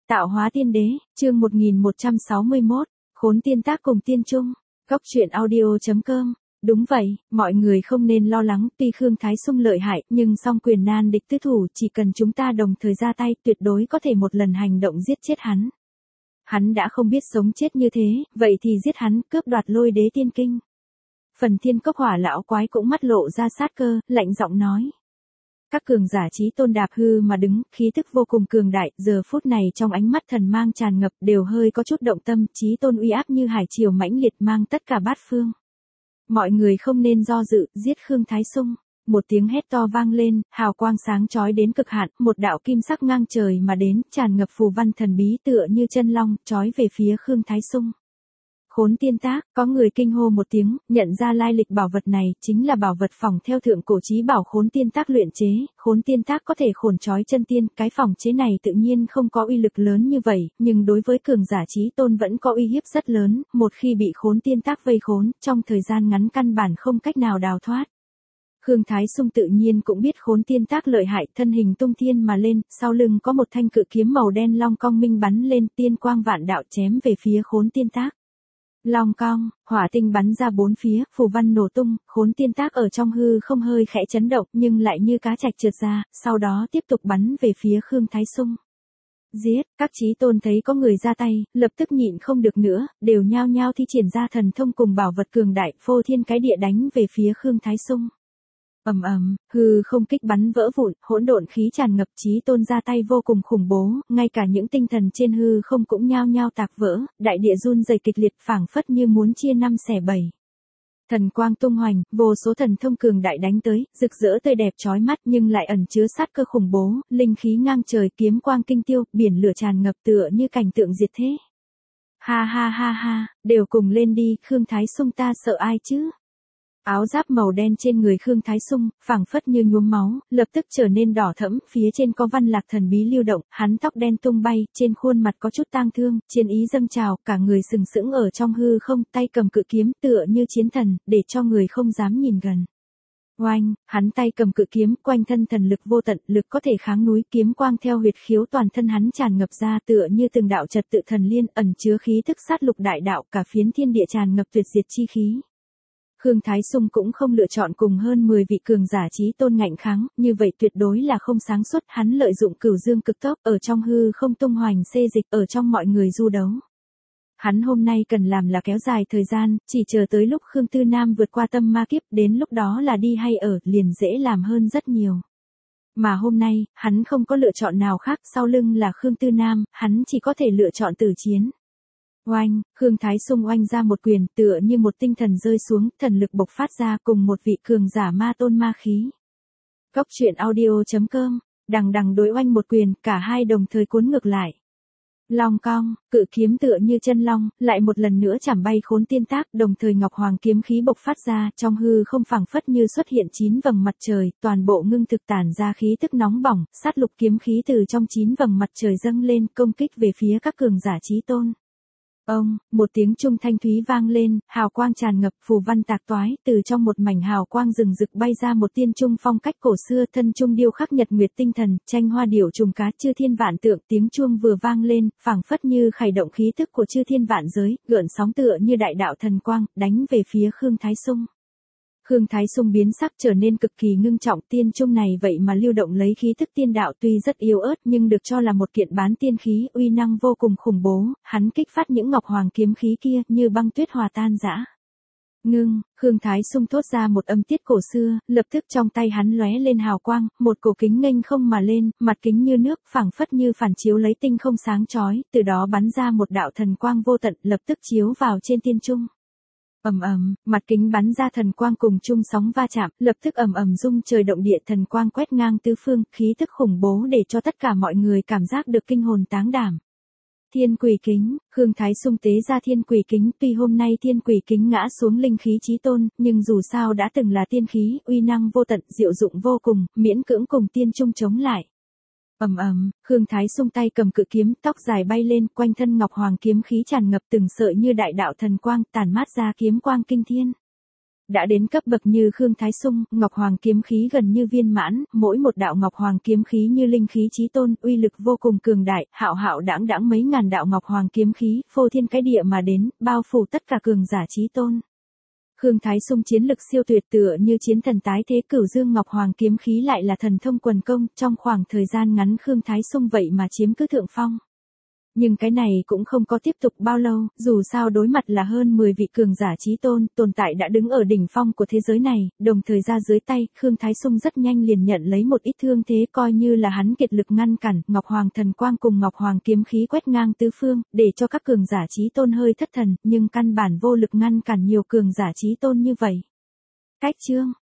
Tạo hóa tiên đế, chương 1161, khốn tiên tác cùng tiên trung. Góc truyện audio.com. Đúng vậy, mọi người không nên lo lắng, tuy Khương Thái Sung lợi hại, nhưng song quyền nan địch tứ thủ, chỉ cần chúng ta đồng thời ra tay, tuyệt đối có thể một lần hành động giết chết hắn. Hắn đã không biết sống chết như thế, vậy thì giết hắn, cướp đoạt Lôi Đế tiên kinh. Phần Thiên Cốc Hỏa lão quái cũng mắt lộ ra sát cơ, lạnh giọng nói. Các cường giả chí tôn đạp hư mà đứng, khí tức vô cùng cường đại, giờ phút này trong ánh mắt thần mang tràn ngập, đều hơi có chút động tâm, chí tôn uy áp như hải triều mãnh liệt mang tất cả bát phương. Mọi người không nên do dự, giết Khương Thái Sung. Một tiếng hét to vang lên, hào quang sáng chói đến cực hạn, một đạo kim sắc ngang trời mà đến, tràn ngập phù văn thần bí tựa như chân long, chói về phía Khương Thái Sung. Khốn tiên tác, có người kinh hô một tiếng, nhận ra lai lịch bảo vật này, chính là bảo vật phỏng theo thượng cổ chí bảo khốn tiên tác luyện chế, khốn tiên tác có thể khổn trói chân tiên, cái phỏng chế này tự nhiên không có uy lực lớn như vậy, nhưng đối với cường giả chí tôn vẫn có uy hiếp rất lớn, một khi bị khốn tiên tác vây khốn, trong thời gian ngắn căn bản không cách nào đào thoát. Khương Thái Sung tự nhiên cũng biết khốn tiên tác lợi hại, thân hình tung thiên mà lên, sau lưng có một thanh cự kiếm màu đen long cong minh bắn lên, tiên quang vạn đạo chém về phía khốn tiên tác. Long cong, hỏa tinh bắn ra bốn phía, phù văn nổ tung, khốn tiên tác ở trong hư không hơi khẽ chấn động nhưng lại như cá trạch trượt ra, sau đó tiếp tục bắn về phía Khương Thái Sung. Giết, các chí tôn thấy có người ra tay, lập tức nhịn không được nữa, đều nhao nhao thi triển ra thần thông cùng bảo vật cường đại, phô thiên cái địa đánh về phía Khương Thái Sung. Ầm ầm, hư không kích bắn vỡ vụn, hỗn độn khí tràn ngập, chí tôn ra tay vô cùng khủng bố, ngay cả những tinh thần trên hư không cũng nhao nhao tạc vỡ, đại địa run rẩy kịch liệt phảng phất như muốn chia năm xẻ bảy. Thần quang tung hoành, vô số thần thông cường đại đánh tới, rực rỡ tươi đẹp chói mắt nhưng lại ẩn chứa sát cơ khủng bố, linh khí ngang trời, kiếm quang kinh tiêu, biển lửa tràn ngập tựa như cảnh tượng diệt thế. Ha ha ha ha, đều cùng lên đi, Khương Thái Sung ta sợ ai chứ? Áo giáp màu đen trên người Khương Thái Sung, phảng phất như nhuốm máu, lập tức trở nên đỏ thẫm, phía trên có văn lạc thần bí lưu động, hắn tóc đen tung bay, trên khuôn mặt có chút tang thương, chiến ý dâng trào, cả người sừng sững ở trong hư không, tay cầm cự kiếm tựa như chiến thần, để cho người không dám nhìn gần. Oanh, hắn tay cầm cự kiếm, quanh thân thần lực vô tận, lực có thể kháng núi, kiếm quang theo huyệt khiếu toàn thân hắn tràn ngập ra tựa như từng đạo trật tự thần liên, ẩn chứa khí thức sát lục đại đạo, cả phiến thiên địa tràn ngập tuyệt diệt chi khí. Khương Thái Sung cũng không lựa chọn cùng hơn 10 vị cường giả chí tôn ngạnh kháng, như vậy tuyệt đối là không sáng suốt, hắn lợi dụng cửu dương cực tốc ở trong hư không tung hoành xê dịch ở trong mọi người du đấu. Hắn hôm nay cần làm là kéo dài thời gian, chỉ chờ tới lúc Khương Tư Nam vượt qua tâm ma kiếp, đến lúc đó là đi hay ở, liền dễ làm hơn rất nhiều. Mà hôm nay, hắn không có lựa chọn nào khác, sau lưng là Khương Tư Nam, hắn chỉ có thể lựa chọn tử chiến. Oanh, Khương Thái Sung oanh ra một quyền tựa như một tinh thần rơi xuống, thần lực bộc phát ra cùng một vị cường giả ma tôn ma khí. Góc truyện audio.com, đằng đằng đối oanh một quyền, cả hai đồng thời cuốn ngược lại. Long cong, cự kiếm tựa như chân long, lại một lần nữa chảm bay khốn tiên tác, đồng thời ngọc hoàng kiếm khí bộc phát ra, trong hư không phảng phất như xuất hiện 9 vầng mặt trời, toàn bộ ngưng thực tản ra khí tức nóng bỏng, sát lục kiếm khí từ trong 9 vầng mặt trời dâng lên, công kích về phía các cường giả chí tôn. Ông, một tiếng trung thanh thúy vang lên, hào quang tràn ngập, phù văn tạc toái, từ trong một mảnh hào quang rừng rực bay ra một tiên trung phong cách cổ xưa, thân trung điêu khắc nhật nguyệt tinh thần, tranh hoa điểu trùng cá, chư thiên vạn tượng, tiếng chuông vừa vang lên, phảng phất như khởi động khí thức của chư thiên vạn giới, gợn sóng tựa như đại đạo thần quang, đánh về phía Khương Thái Sung. Khương Thái Sung biến sắc trở nên cực kỳ ngưng trọng, tiên trung này vậy mà lưu động lấy khí thức tiên đạo, tuy rất yếu ớt nhưng được cho là một kiện bán tiên khí, uy năng vô cùng khủng bố, hắn kích phát những ngọc hoàng kiếm khí kia như băng tuyết hòa tan rã. Ngưng, Khương Thái Sung thốt ra một âm tiết cổ xưa, lập tức trong tay hắn lóe lên hào quang, một cổ kính nghênh không mà lên, mặt kính như nước, phảng phất như phản chiếu lấy tinh không sáng chói, từ đó bắn ra một đạo thần quang vô tận, lập tức chiếu vào trên tiên trung. Ầm ầm, mặt kính bắn ra thần quang cùng chung sóng va chạm, lập tức ầm ầm rung trời động địa, thần quang quét ngang tứ phương, khí tức khủng bố để cho tất cả mọi người cảm giác được kinh hồn táng đảm. Thiên Quỷ Kính, Khương Thái Sung tế ra Thiên Quỷ Kính, tuy hôm nay Thiên Quỷ Kính ngã xuống linh khí chí tôn, nhưng dù sao đã từng là tiên khí, uy năng vô tận, diệu dụng vô cùng, miễn cưỡng cùng tiên trung chống lại. Ầm ầm, Khương Thái Sung tay cầm cự kiếm, tóc dài bay lên, quanh thân ngọc hoàng kiếm khí tràn ngập từng sợi như đại đạo thần quang, tản mát ra kiếm quang kinh thiên. Đã đến cấp bậc như Khương Thái Sung, Ngọc Hoàng kiếm khí gần như viên mãn, mỗi một đạo Ngọc Hoàng kiếm khí như linh khí chí tôn, uy lực vô cùng cường đại, hạo hạo đãng đãng mấy ngàn đạo Ngọc Hoàng kiếm khí, phô thiên cái địa mà đến, bao phủ tất cả cường giả chí tôn. Khương Thái Sung chiến lực siêu tuyệt tựa như chiến thần tái thế, Cửu Dương Ngọc Hoàng kiếm khí lại là thần thông quần công, trong khoảng thời gian ngắn Khương Thái Sung vậy mà chiếm cứ thượng phong. Nhưng cái này cũng không có tiếp tục bao lâu, dù sao đối mặt là hơn 10 vị cường giả chí tôn, tồn tại đã đứng ở đỉnh phong của thế giới này, đồng thời ra dưới tay, Khương Thái Sung rất nhanh liền nhận lấy một ít thương thế, coi như là hắn kiệt lực ngăn cản, Ngọc Hoàng thần quang cùng Ngọc Hoàng kiếm khí quét ngang tứ phương, để cho các cường giả chí tôn hơi thất thần, nhưng căn bản vô lực ngăn cản nhiều cường giả chí tôn như vậy. Cách chương